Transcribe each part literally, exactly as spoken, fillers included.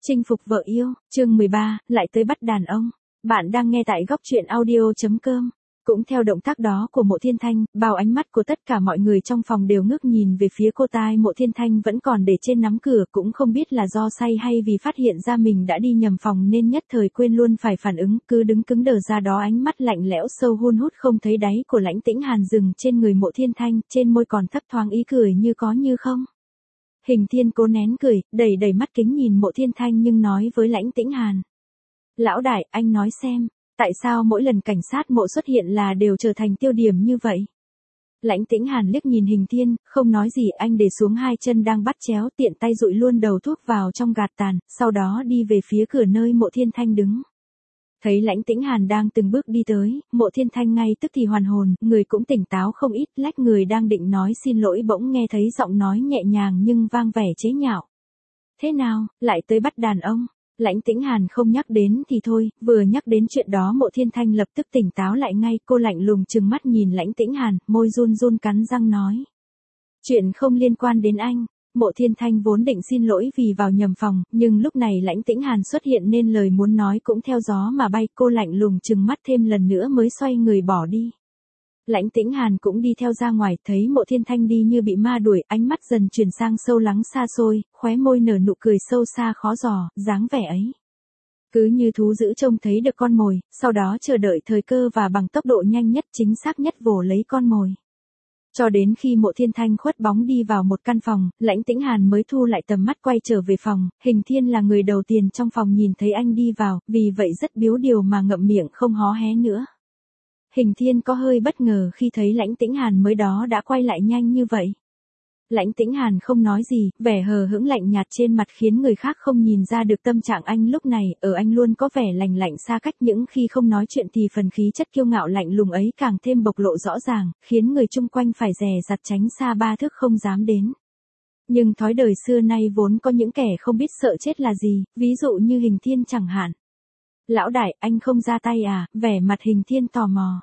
Chinh phục vợ yêu, chương mười ba, lại tới bắt đàn ông. Bạn đang nghe tại góc truyện audio.com. Cũng theo động tác đó của Mộ Thiên Thanh, bao ánh mắt của tất cả mọi người trong phòng đều ngước nhìn về phía cô tai. Mộ Thiên Thanh vẫn còn để trên nắm cửa, cũng không biết là do say hay vì phát hiện ra mình đã đi nhầm phòng nên nhất thời quên luôn phải phản ứng, cứ đứng cứng đờ ra đó. Ánh mắt lạnh lẽo sâu hun hút không thấy đáy của Lãnh Tĩnh Hàn dừng trên người Mộ Thiên Thanh, trên môi còn thấp thoáng ý cười như có như không. Hình Thiên cố nén cười, đầy đầy mắt kính nhìn Mộ Thiên Thanh nhưng nói với Lãnh Tĩnh Hàn. Lão đại, anh nói xem, tại sao mỗi lần cảnh sát Mộ xuất hiện là đều trở thành tiêu điểm như vậy? Lãnh Tĩnh Hàn liếc nhìn Hình Thiên, không nói gì. Anh để xuống hai chân đang bắt chéo, tiện tay dụi luôn đầu thuốc vào trong gạt tàn, sau đó đi về phía cửa nơi Mộ Thiên Thanh đứng. Thấy Lãnh Tĩnh Hàn đang từng bước đi tới, Mộ Thiên Thanh ngay tức thì hoàn hồn, người cũng tỉnh táo không ít, lách người đang định nói xin lỗi bỗng nghe thấy giọng nói nhẹ nhàng nhưng vang vẻ chế nhạo. Thế nào, lại tới bắt đàn ông? Lãnh Tĩnh Hàn không nhắc đến thì thôi, vừa nhắc đến chuyện đó Mộ Thiên Thanh lập tức tỉnh táo lại ngay. Cô lạnh lùng trừng mắt nhìn Lãnh Tĩnh Hàn, môi run run cắn răng nói. Chuyện không liên quan đến anh. Mộ Thiên Thanh vốn định xin lỗi vì vào nhầm phòng, nhưng lúc này Lãnh Tĩnh Hàn xuất hiện nên lời muốn nói cũng theo gió mà bay. Cô lạnh lùng trừng mắt thêm lần nữa mới xoay người bỏ đi. Lãnh Tĩnh Hàn cũng đi theo ra ngoài, thấy Mộ Thiên Thanh đi như bị ma đuổi, ánh mắt dần chuyển sang sâu lắng xa xôi, khóe môi nở nụ cười sâu xa khó dò, dáng vẻ ấy cứ như thú dữ trông thấy được con mồi, sau đó chờ đợi thời cơ và bằng tốc độ nhanh nhất chính xác nhất vồ lấy con mồi. Cho đến khi Mộ Thiên Thanh khuất bóng đi vào một căn phòng, Lãnh Tĩnh Hàn mới thu lại tầm mắt quay trở về phòng. Hình Thiên là người đầu tiên trong phòng nhìn thấy anh đi vào, vì vậy rất biếu điều mà ngậm miệng không hó hé nữa. Hình Thiên có hơi bất ngờ khi thấy Lãnh Tĩnh Hàn mới đó đã quay lại nhanh như vậy. Lãnh Tĩnh Hàn không nói gì, vẻ hờ hững lạnh nhạt trên mặt khiến người khác không nhìn ra được tâm trạng anh lúc này. Ở anh luôn có vẻ lành lạnh xa cách, những khi không nói chuyện thì phần khí chất kiêu ngạo lạnh lùng ấy càng thêm bộc lộ rõ ràng, khiến người chung quanh phải dè dặt tránh xa ba thước không dám đến. Nhưng thói đời xưa nay vốn có những kẻ không biết sợ chết là gì, ví dụ như Hình Thiên chẳng hạn. Lão đại, anh không ra tay à? Vẻ mặt Hình Thiên tò mò.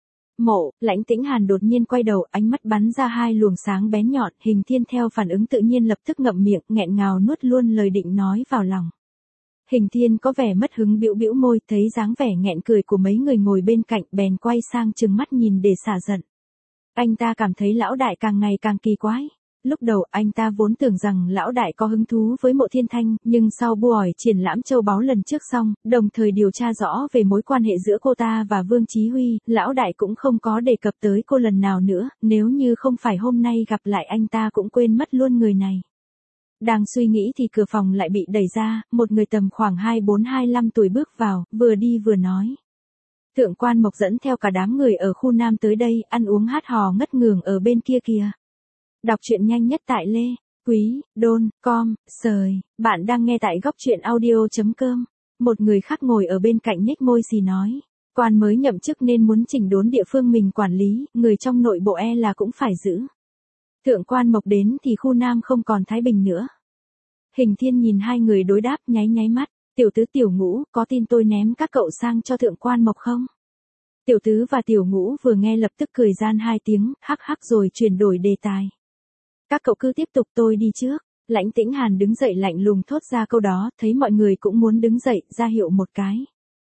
Mộ, Lãnh Tĩnh Hàn đột nhiên quay đầu, ánh mắt bắn ra hai luồng sáng bén nhọn. Hình Thiên theo phản ứng tự nhiên lập tức ngậm miệng, nghẹn ngào nuốt luôn lời định nói vào lòng. Hình Thiên có vẻ mất hứng bĩu bĩu môi, thấy dáng vẻ nghẹn cười của mấy người ngồi bên cạnh, bèn quay sang trừng mắt nhìn để xả giận. Anh ta cảm thấy lão đại càng ngày càng kỳ quái. Lúc đầu anh ta vốn tưởng rằng lão đại có hứng thú với Mộ Thiên Thanh, nhưng sau buổi triển lãm châu báu lần trước xong, đồng thời điều tra rõ về mối quan hệ giữa cô ta và Vương Chí Huy, lão đại cũng không có đề cập tới cô lần nào nữa, nếu như không phải hôm nay gặp lại anh ta cũng quên mất luôn người này. Đang suy nghĩ thì cửa phòng lại bị đẩy ra, một người tầm khoảng hai mươi bốn hai mươi lăm tuổi bước vào, vừa đi vừa nói. Thượng quan Mộc dẫn theo cả đám người ở khu Nam tới đây, ăn uống hát hò ngất ngường ở bên kia kìa. Đọc truyện nhanh nhất tại Lê, Quý, Đôn, Com, Sời. Bạn đang nghe tại góc truyện audio.com. Một người khác ngồi ở bên cạnh nhếch môi xì nói. Quan mới nhậm chức nên muốn chỉnh đốn địa phương mình quản lý, người trong nội bộ e là cũng phải giữ. Thượng quan Mộc đến thì khu Nam không còn thái bình nữa. Hình Thiên nhìn hai người đối đáp nháy nháy mắt. Tiểu tứ Tiểu Ngũ, có tin tôi ném các cậu sang cho Thượng quan Mộc không? Tiểu tứ và Tiểu Ngũ vừa nghe lập tức cười gian hai tiếng, hắc hắc rồi chuyển đổi đề tài. Các cậu cứ tiếp tục, tôi đi trước. Lãnh Tĩnh Hàn đứng dậy lạnh lùng thốt ra câu đó, thấy mọi người cũng muốn đứng dậy, ra hiệu một cái.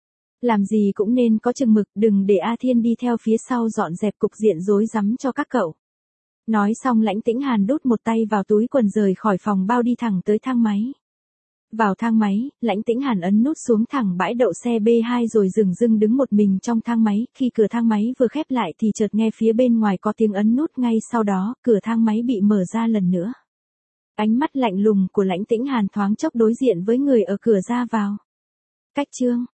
Làm gì cũng nên có chừng mực, đừng để A Thiên đi theo phía sau dọn dẹp cục diện rối rắm cho các cậu. Nói xong Lãnh Tĩnh Hàn đút một tay vào túi quần rời khỏi phòng bao đi thẳng tới thang máy. Vào thang máy, Lãnh Tĩnh Hàn ấn nút xuống thẳng bãi đậu xe B hai rồi dừng dưng đứng một mình trong thang máy. Khi cửa thang máy vừa khép lại thì chợt nghe phía bên ngoài có tiếng ấn nút, ngay sau đó, cửa thang máy bị mở ra lần nữa. Ánh mắt lạnh lùng của Lãnh Tĩnh Hàn thoáng chốc đối diện với người ở cửa ra vào. Cách chương,